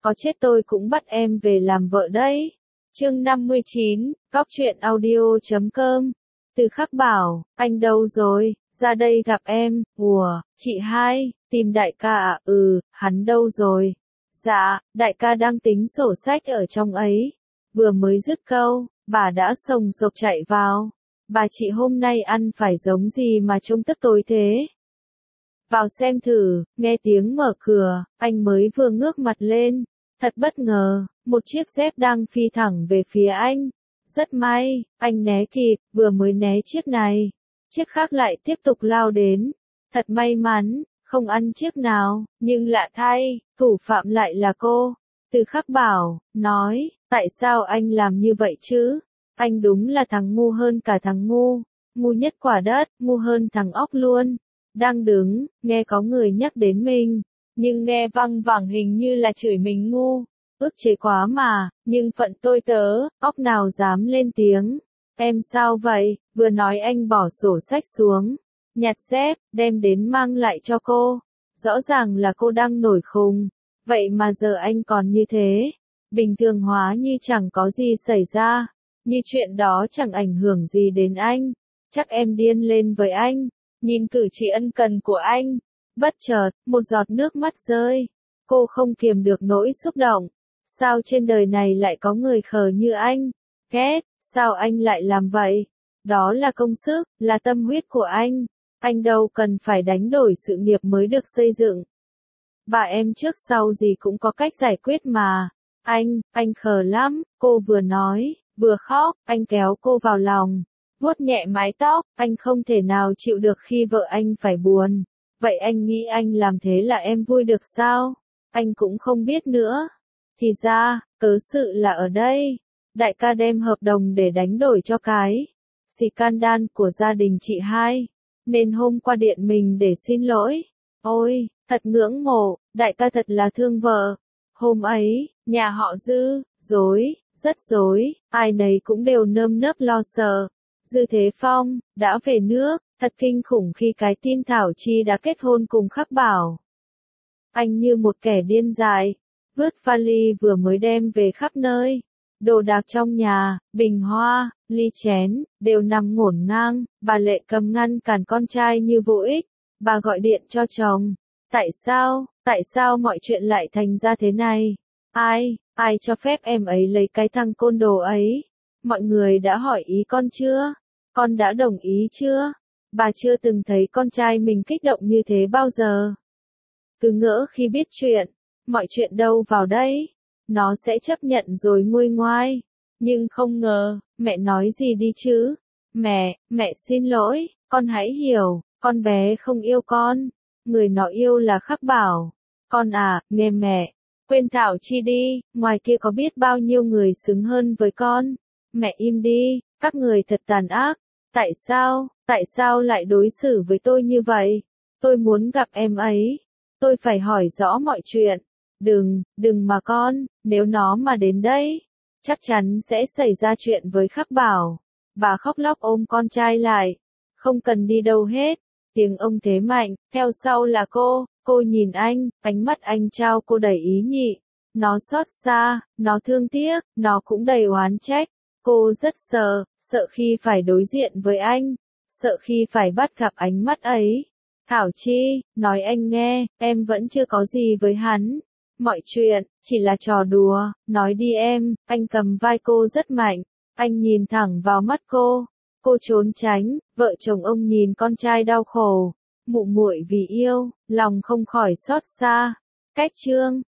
có chết tôi cũng bắt em về làm vợ đấy. Chương 59, Góc truyện audio.com. Từ Khắc bảo, anh đâu rồi, ra đây gặp em. Ủa, chị hai, tìm đại ca à? Hắn đâu rồi? Dạ, đại ca đang tính sổ sách ở trong ấy. Vừa mới dứt câu, bà đã sồng sộc chạy vào. Bà chị hôm nay ăn phải giống gì mà trông tức tối thế? Vào xem thử, nghe tiếng mở cửa, anh mới vừa ngước mặt lên. Thật bất ngờ, một chiếc dép đang phi thẳng về phía anh. Rất may, anh né kịp, vừa mới né chiếc này. Chiếc khác lại tiếp tục lao đến. Thật may mắn, không ăn chiếc nào, nhưng lạ thay, thủ phạm lại là cô. Từ Khắc bảo, nói, tại sao anh làm như vậy chứ? Anh đúng là thằng ngu hơn cả thằng ngu. Ngu nhất quả đất, ngu hơn thằng óc luôn. Đang đứng, nghe có người nhắc đến mình. Nhưng nghe văng vẳng hình như là chửi mình ngu. Ức chế quá mà, nhưng phận tôi tớ, óc nào dám lên tiếng. Em sao vậy? Vừa nói anh bỏ sổ sách xuống, nhặt dép, đem đến mang lại cho cô. Rõ ràng là cô đang nổi khùng. Vậy mà giờ anh còn như thế. Bình thường hóa như chẳng có gì xảy ra. Như chuyện đó chẳng ảnh hưởng gì đến anh. Chắc em điên lên với anh. Nhìn cử chỉ ân cần của anh. Bất chợt, một giọt nước mắt rơi. Cô không kiềm được nỗi xúc động. Sao trên đời này lại có người khờ như anh? Ghét, sao anh lại làm vậy? Đó là công sức, là tâm huyết của anh. Anh đâu cần phải đánh đổi sự nghiệp mới được xây dựng. Bà em trước sau gì cũng có cách giải quyết mà. Anh khờ lắm, cô vừa nói, vừa khóc, anh kéo cô vào lòng. Vuốt nhẹ mái tóc, anh không thể nào chịu được khi vợ anh phải buồn. Vậy anh nghĩ anh làm thế là em vui được sao? Anh cũng không biết nữa. Thì ra, cớ sự là ở đây. Đại ca đem hợp đồng để đánh đổi cho cái scandal của gia đình chị hai. Nên hôm qua điện mình để xin lỗi. Ôi, thật ngưỡng mộ, đại ca thật là thương vợ. Hôm ấy, nhà họ Dư, rất rối, ai nấy cũng đều nơm nớp lo sợ. Dư Thế Phong, đã về nước, thật kinh khủng khi cái tin Thảo Chi đã kết hôn cùng Khắc Bảo. Anh như một kẻ điên dại, vứt vali vừa mới đem về khắp nơi. Đồ đạc trong nhà, bình hoa, ly chén, đều nằm ngổn ngang, bà Lệ cầm ngăn cản con trai như vô ích. Bà gọi điện cho chồng. Tại sao mọi chuyện lại thành ra thế này? Ai cho phép em ấy lấy cái thằng côn đồ ấy? Mọi người đã hỏi ý con chưa? Con đã đồng ý chưa? Bà chưa từng thấy con trai mình kích động như thế bao giờ. Cứ ngỡ khi biết chuyện, mọi chuyện đâu vào đây, nó sẽ chấp nhận rồi nguôi ngoai. Nhưng không ngờ, mẹ nói gì đi chứ? Mẹ xin lỗi, con hãy hiểu, con bé không yêu con. Người nó yêu là Khắc Bảo. Con à, nghe mẹ, quên Thảo Chi đi, ngoài kia có biết bao nhiêu người xứng hơn với con. Mẹ im đi, các người thật tàn ác. Tại sao lại đối xử với tôi như vậy? Tôi muốn gặp em ấy. Tôi phải hỏi rõ mọi chuyện. Đừng mà con, nếu nó mà đến đây, chắc chắn sẽ xảy ra chuyện với Khắc Bảo. Bà khóc lóc ôm con trai lại. Không cần đi đâu hết. Tiếng ông thế mạnh, theo sau là cô nhìn anh, ánh mắt anh trao cô đầy ý nhị. Nó xót xa, nó thương tiếc, nó cũng đầy oán trách. Cô rất sợ khi phải đối diện với anh, sợ khi phải bắt gặp ánh mắt ấy. Thảo Chi, nói anh nghe, em vẫn chưa có gì với hắn. Mọi chuyện, chỉ là trò đùa, nói đi em, anh cầm vai cô rất mạnh. Anh nhìn thẳng vào mắt cô trốn tránh, vợ chồng ông nhìn con trai đau khổ. Mụ muội vì yêu, lòng không khỏi xót xa. Cách chương